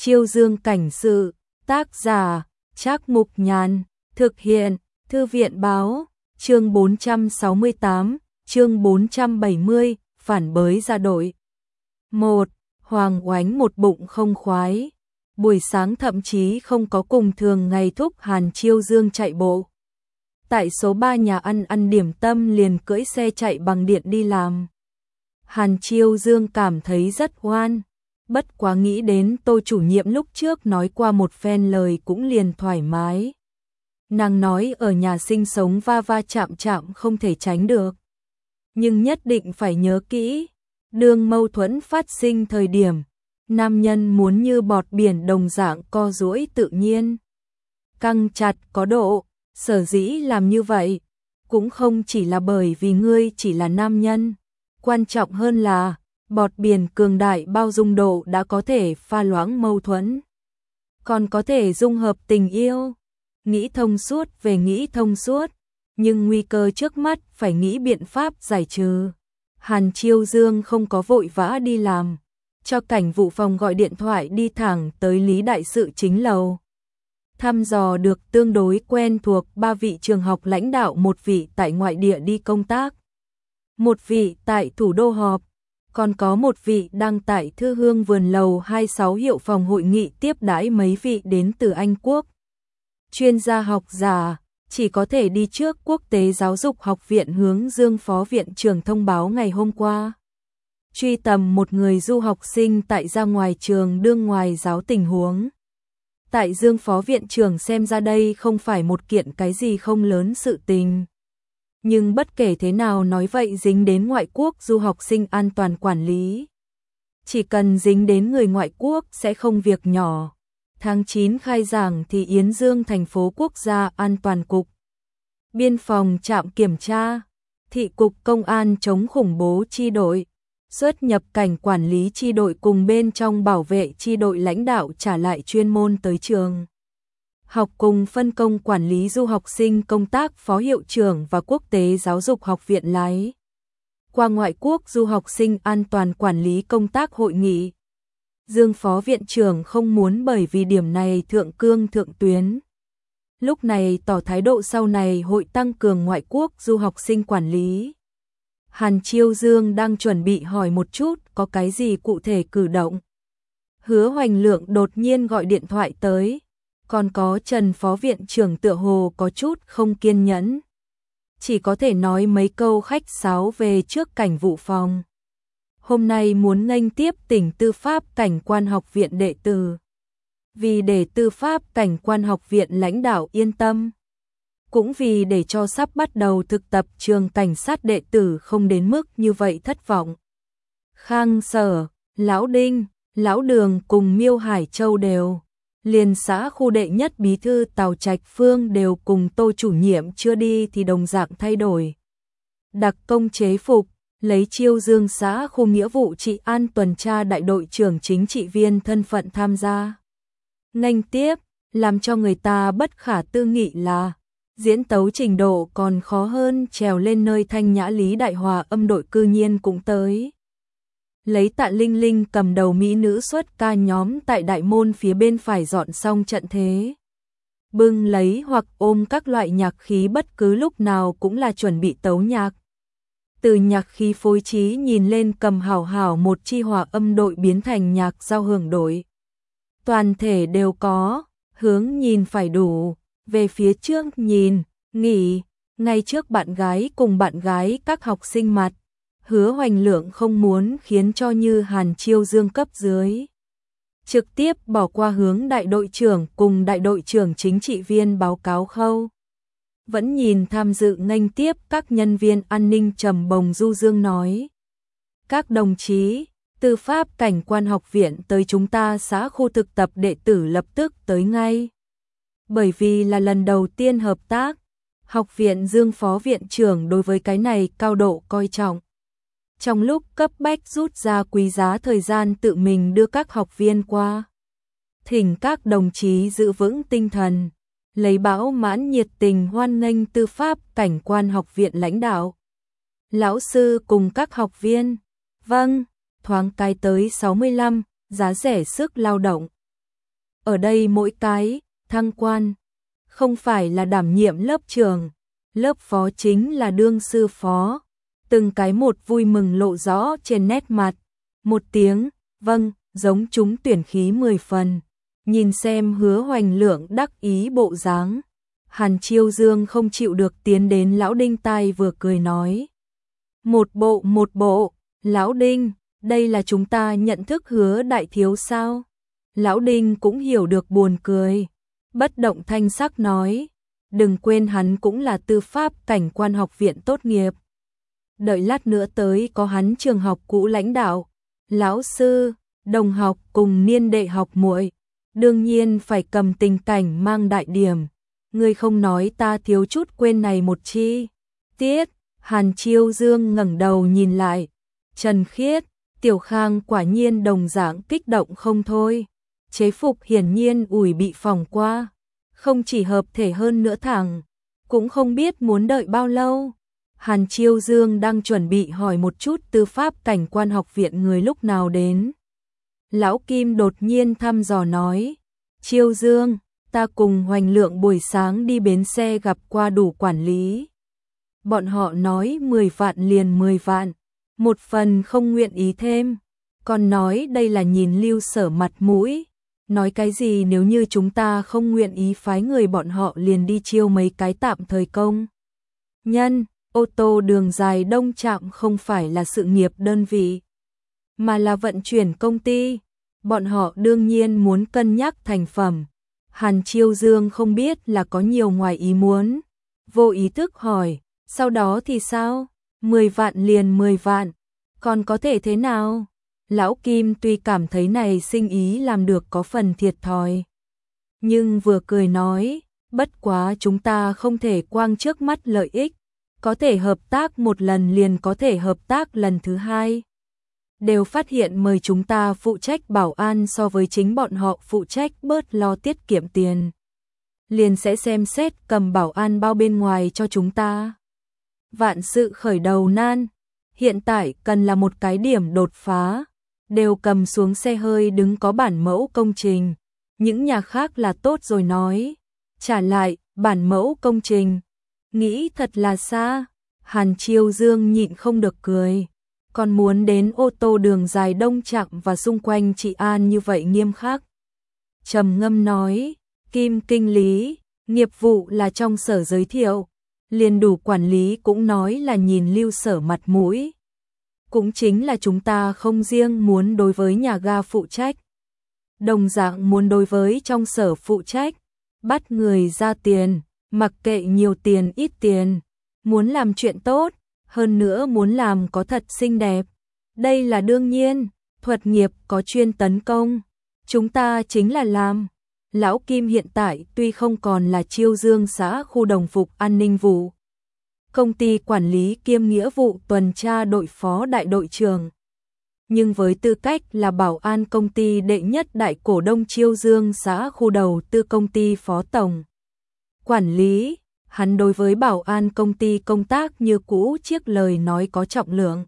Chiêu Dương cảnh sự, tác giả, Trác Mục Nhàn, thực hiện, Thư viện báo, chương 468, chương 470, phản bới ra đội. 1. Hoàng Oánh một bụng không khoái. Buổi sáng thậm chí không có cùng thường ngày thúc Hàn Chiêu Dương chạy bộ. Tại số 3 nhà ăn điểm tâm liền cưỡi xe chạy bằng điện đi làm. Hàn Chiêu Dương cảm thấy rất oan. Bất quá nghĩ đến Tô chủ nhiệm lúc trước nói qua một phen lời cũng liền thoải mái. Nàng nói ở nhà sinh sống va va chạm chạm không thể tránh được. Nhưng nhất định phải nhớ kỹ, đương mâu thuẫn phát sinh thời điểm, nam nhân muốn như bọt biển đồng dạng co duỗi tự nhiên. Căng chặt có độ, sở dĩ làm như vậy, cũng không chỉ là bởi vì ngươi chỉ là nam nhân. Quan trọng hơn là, bọt biển cường đại bao dung độ đã có thể pha loãng mâu thuẫn. Còn có thể dung hợp tình yêu. Nghĩ thông suốt về nghĩ thông suốt, nhưng nguy cơ trước mắt phải nghĩ biện pháp giải trừ. Hàn Chiêu Dương không có vội vã đi làm, cho cảnh vụ phòng gọi điện thoại đi thẳng tới Lý Đại sự chính lầu. Thăm dò được tương đối quen thuộc 3 vị trường học lãnh đạo, một vị tại ngoại địa đi công tác, một vị tại thủ đô họp, còn có một vị đang tại Thư Hương vườn lầu 26 hiệu phòng hội nghị tiếp đãi mấy vị đến từ Anh Quốc. Chuyên gia học giả, chỉ có thể đi trước Quốc tế Giáo dục Học viện hướng Dương Phó Viện trưởng thông báo ngày hôm qua. Truy tầm một người du học sinh tại ra ngoài trường đương ngoài giáo tình huống. Tại Dương Phó Viện trưởng xem ra đây không phải một kiện cái gì không lớn sự tình. Nhưng bất kể thế nào nói vậy dính đến ngoại quốc du học sinh an toàn quản lý. Chỉ cần dính đến người ngoại quốc sẽ không việc nhỏ. Tháng 9 khai giảng thì Yến Dương thành phố Quốc gia An toàn cục, biên phòng trạm kiểm tra, thị cục công an chống khủng bố chi đội, xuất nhập cảnh quản lý chi đội cùng bên trong bảo vệ chi đội lãnh đạo trả lại chuyên môn tới trường học cùng phân công quản lý du học sinh công tác phó hiệu trưởng và Quốc tế Giáo dục Học viện lái qua ngoại quốc du học sinh an toàn quản lý công tác hội nghị. Dương Phó Viện trưởng không muốn bởi vì điểm này thượng cương thượng tuyến. Lúc này tỏ thái độ sau này hội tăng cường ngoại quốc du học sinh quản lý. Hàn Chiêu Dương đang chuẩn bị hỏi một chút có cái gì cụ thể cử động. Hứa Hoành Lượng đột nhiên gọi điện thoại tới, còn có Trần Phó Viện trưởng tựa hồ có chút không kiên nhẫn. Chỉ có thể nói mấy câu khách sáo về trước cảnh vụ phòng. Hôm nay muốn nghênh tiếp tỉnh Tư pháp Cảnh quan học viện đệ tử. Vì để Tư pháp Cảnh quan học viện lãnh đạo yên tâm. Cũng vì để cho sắp bắt đầu thực tập trường cảnh sát đệ tử không đến mức như vậy thất vọng. Khang Sở, Lão Đinh, Lão Đường cùng Miêu Hải Châu đều. Liền xã khu đệ nhất bí thư Tào Trạch Phương đều cùng Tô chủ nhiệm chưa đi thì đồng dạng thay đổi. Đặc công chế phục. Lấy Chiêu Dương xã khu nghĩa vụ trị an tuần tra đại đội trưởng chính trị viên thân phận tham gia. Nghênh tiếp, làm cho người ta bất khả tư nghị là diễn tấu trình độ còn khó hơn trèo lên nơi thanh nhã Lý Đại Hòa âm đội cư nhiên cũng tới. Lấy Tạ Linh Linh cầm đầu mỹ nữ xuất ca nhóm tại đại môn phía bên phải dọn xong trận thế. Bưng lấy hoặc ôm các loại nhạc khí bất cứ lúc nào cũng là chuẩn bị tấu nhạc. Từ nhạc khí phối trí nhìn lên cầm hảo hảo một chi hòa âm đội biến thành nhạc giao hưởng đội. Toàn thể đều có, hướng nhìn phải đủ, về phía trước nhìn, nghỉ, ngay trước bạn gái cùng bạn gái các học sinh mặt. Hứa Hoành Lượng không muốn khiến cho như Hàn Chiêu Dương cấp dưới. Trực tiếp bỏ qua hướng đại đội trưởng cùng đại đội trưởng chính trị viên báo cáo khâu. Vẫn nhìn tham dự nghênh tiếp các nhân viên an ninh trầm bồng du dương nói. Các đồng chí, Tư pháp Cảnh quan học viện tới chúng ta xã khu thực tập đệ tử lập tức tới ngay. Bởi vì là lần đầu tiên hợp tác, học viện Dương Phó Viện trưởng đối với cái này cao độ coi trọng. Trong lúc cấp bách rút ra quý giá thời gian tự mình đưa các học viên qua. Thỉnh các đồng chí giữ vững tinh thần. Lấy bão mãn nhiệt tình hoan nghênh Tư pháp Cảnh quan học viện lãnh đạo. Lão sư cùng các học viên. Vâng, thoáng cái tới 65, giá rẻ sức lao động. ở đây mỗi cái thăng quan không phải là đảm nhiệm lớp trưởng, lớp phó chính là đương sư phó. Từng cái một vui mừng lộ rõ trên nét mặt. Một tiếng, vâng, giống chúng tuyển khí 10 phần. Nhìn xem Hứa Hoành Lượng đắc ý bộ dáng, Hàn Chiêu Dương không chịu được tiến đến Lão Đinh tai vừa cười nói. Một bộ, Lão Đinh, đây là chúng ta nhận thức Hứa đại thiếu sao? Lão Đinh cũng hiểu được buồn cười, bất động thanh sắc nói, đừng quên hắn cũng là tư pháp cảnh quan học viện tốt nghiệp. Đợi lát nữa tới có hắn trường học cũ lãnh đạo, lão sư, đồng học cùng niên đệ học muội, đương nhiên phải cầm tình cảnh mang đại điểm. Ngươi không nói ta thiếu chút quên này một chi tiết. Hàn Chiêu Dương ngẩng đầu nhìn lại, Trần Khiết, Tiểu Khang quả nhiên đồng dạng kích động không thôi. Chế phục hiển nhiên ủi bị phỏng qua, không chỉ hợp thể hơn nữa thẳng, cũng không biết muốn đợi bao lâu. Hàn Chiêu Dương đang chuẩn bị hỏi một chút tư pháp cảnh quan học viện người lúc nào đến. Lão Kim đột nhiên thăm dò nói, Chiêu Dương, ta cùng Hoành Lượng buổi sáng đi bến xe gặp qua đủ quản lý. Bọn họ nói 10 vạn liền 10 vạn, một phần không nguyện ý thêm, còn nói đây là nhìn Lưu Sở mặt mũi. Nói cái gì nếu như chúng ta không nguyện ý phái người bọn họ liền đi chiêu mấy cái tạm thời công nhân. Ô tô đường dài Đông Trạm không phải là sự nghiệp đơn vị, mà là vận chuyển công ty. Bọn họ đương nhiên muốn cân nhắc thành phẩm. Hàn Chiêu Dương không biết là có nhiều ngoài ý muốn, vô ý thức hỏi, sau đó thì sao? 10 vạn liền 10 vạn, còn có thể thế nào? Lão Kim tuy cảm thấy này sinh ý làm được có phần thiệt thòi, nhưng vừa cười nói, bất quá chúng ta không thể quang trước mắt lợi ích, có thể hợp tác một lần liền có thể hợp tác lần thứ hai. Đều phát hiện mời chúng ta phụ trách bảo an so với chính bọn họ phụ trách bớt lo tiết kiệm tiền, liền sẽ xem xét cầm bảo an bao bên ngoài cho chúng ta. Vạn sự khởi đầu nan, hiện tại cần là một cái điểm đột phá, đều cầm xuống xe hơi đứng có bản mẫu công trình, những nhà khác là tốt rồi nói, trả lại bản mẫu công trình, nghĩ thật là xa. Hàn Chiêu Dương nhịn không được cười, còn muốn đến ô tô đường dài Đông Trạm và xung quanh trị an như vậy nghiêm khắc. Trầm ngâm nói, Kim kinh lý, nghiệp vụ là trong sở giới thiệu, liền đủ quản lý cũng nói là nhìn Lưu Sở mặt mũi. Cũng chính là chúng ta không riêng muốn đối với nhà ga phụ trách, đồng dạng muốn đối với trong sở phụ trách, bắt người ra tiền, mặc kệ nhiều tiền ít tiền, muốn làm chuyện tốt, hơn nữa muốn làm có thật xinh đẹp. Đây là đương nhiên, thuật nghiệp có chuyên tấn công, chúng ta chính là làm. Lão Kim hiện tại tuy không còn là Chiêu Dương xã khu đồng phục an ninh vụ, công ty quản lý kiêm nghĩa vụ tuần tra đội phó đại đội trưởng, nhưng với tư cách là bảo an công ty đệ nhất đại cổ đông Chiêu Dương xã khu đầu tư công ty phó tổng quản lý, hắn đối với bảo an công ty công tác như cũ chiếc lời nói có trọng lượng.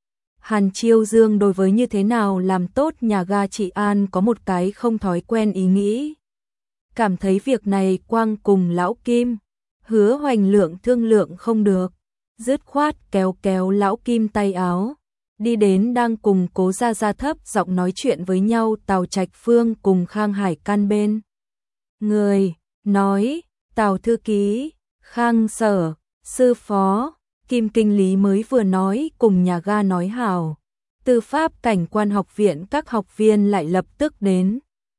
Hàn Chiêu Dương đối với như thế nào làm tốt nhà ga trị an có một cái không thói quen ý nghĩ. Cảm thấy việc này quang cùng Lão Kim, Hứa Hoành Lượng thương lượng không được, dứt khoát kéo kéo Lão Kim tay áo, đi đến đang cùng Cố Gia Gia thấp giọng nói chuyện với nhau Tào Trạch Phương cùng Khang Hải can bên. Người, nói, Tào thư ký, Khang sở, sư phó, Kim kinh lý mới vừa nói cùng nhà ga nói hảo. Tư pháp cảnh quan học viện các học viên lại lập tức đến.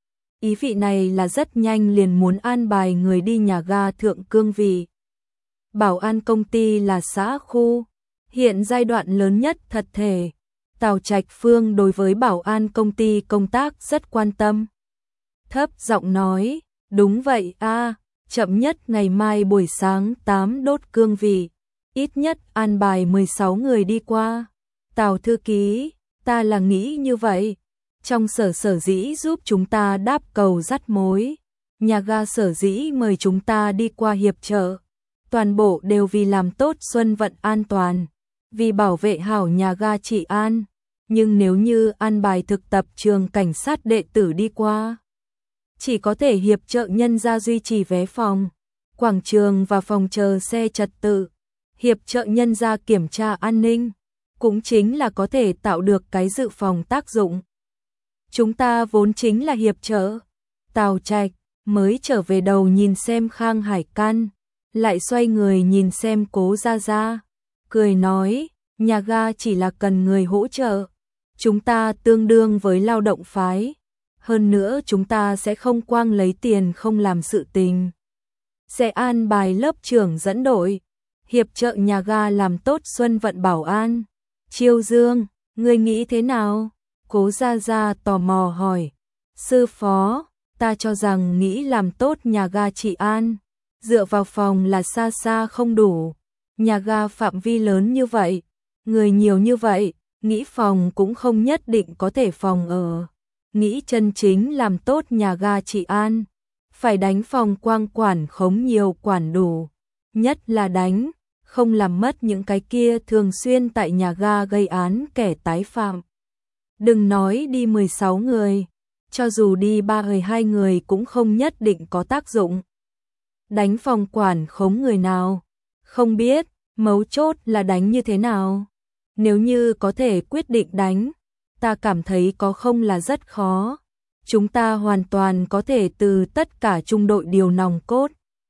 Ý vị này là rất nhanh liền muốn an bài người đi nhà ga thượng cương vị. Bảo an công ty là xã khu, hiện giai đoạn lớn nhất thật thể. Tào Trạch Phương đối với bảo an công ty công tác rất quan tâm. Thấp giọng nói, đúng vậy a, chậm nhất ngày mai buổi sáng 8 đốt cương vị, ít nhất an bài 16 người đi qua. Tào thư ký, ta là nghĩ như vậy. Trong sở dĩ giúp chúng ta đáp cầu dắt mối, nhà ga sở dĩ mời chúng ta đi qua hiệp trợ, toàn bộ đều vì làm tốt xuân vận an toàn, vì bảo vệ hảo nhà ga trị an. Nhưng nếu như an bài thực tập trường cảnh sát đệ tử đi qua, chỉ có thể hiệp trợ nhân gia duy trì vé phòng, quảng trường và phòng chờ xe trật tự, hiệp trợ nhân gia kiểm tra an ninh, cũng chính là có thể tạo được cái dự phòng tác dụng. Chúng ta vốn chính là hiệp trợ. Tào Trạch mới trở về đầu nhìn xem Khang Hải Căn, lại xoay người nhìn xem Cố Gia Gia, cười nói, nhà ga chỉ là cần người hỗ trợ, chúng ta tương đương với lao động phái, hơn nữa chúng ta sẽ không quang lấy tiền không làm sự tình. Sẽ an bài lớp trưởng dẫn đội, hiệp trợ nhà ga làm tốt xuân vận bảo an. Chiêu Dương, ngươi nghĩ thế nào? Cố Gia Gia tò mò hỏi. Sư phó, ta cho rằng nghĩ làm tốt nhà ga trị an, dựa vào phòng là xa xa không đủ. Nhà ga phạm vi lớn như vậy, người nhiều như vậy, nghĩ phòng cũng không nhất định có thể phòng ở. Nghĩ chân chính làm tốt nhà ga trị an, phải đánh phòng quang quản khống nhiều quản đủ, nhất là đánh, không làm mất những cái kia thường xuyên tại nhà ga gây án kẻ tái phạm. Đừng nói đi 16 người, cho dù đi 32 người cũng không nhất định có tác dụng. Đánh phòng quản khống người nào? Không biết, mấu chốt là đánh như thế nào? Nếu như có thể quyết định đánh, ta cảm thấy có không là rất khó. Chúng ta hoàn toàn có thể từ tất cả trung đội điều nòng cốt,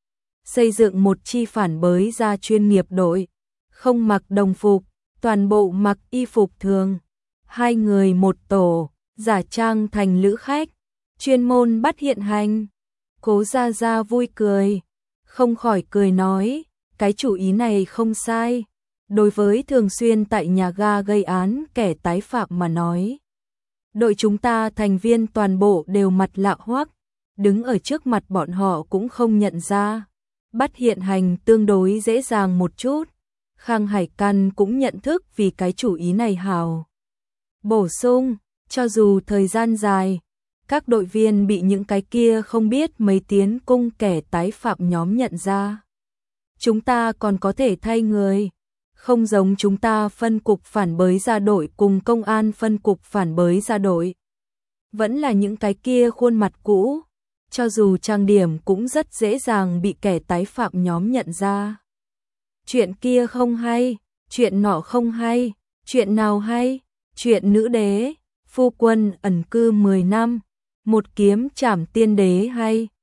xây dựng một chi phản bới ra chuyên nghiệp đội, không mặc đồng phục, toàn bộ mặc y phục thường. 2 người một tổ, giả trang thành lữ khách, chuyên môn bắt hiện hành. Cố Gia Gia vui cười, không khỏi cười nói, cái chủ ý này không sai. Đối với thường xuyên tại nhà ga gây án kẻ tái phạm mà nói, đội chúng ta thành viên toàn bộ đều mặt lạ hoắc, đứng ở trước mặt bọn họ cũng không nhận ra. Bắt hiện hành tương đối dễ dàng một chút. Khang Hải Căn cũng nhận thức vì cái chủ ý này hào. Bổ sung, cho dù thời gian dài, các đội viên bị những cái kia không biết mấy tiến cung kẻ tái phạm nhóm nhận ra, chúng ta còn có thể thay người. Không giống chúng ta phân cục phản bới ra đội cùng công an phân cục phản bới ra đội. Vẫn là những cái kia khuôn mặt cũ, cho dù trang điểm cũng rất dễ dàng bị kẻ tái phạm nhóm nhận ra. Chuyện kia không hay, chuyện nọ không hay, chuyện nào hay? Chuyện nữ đế, phu quân ẩn cư 10 năm, một kiếm trảm tiên đế hay?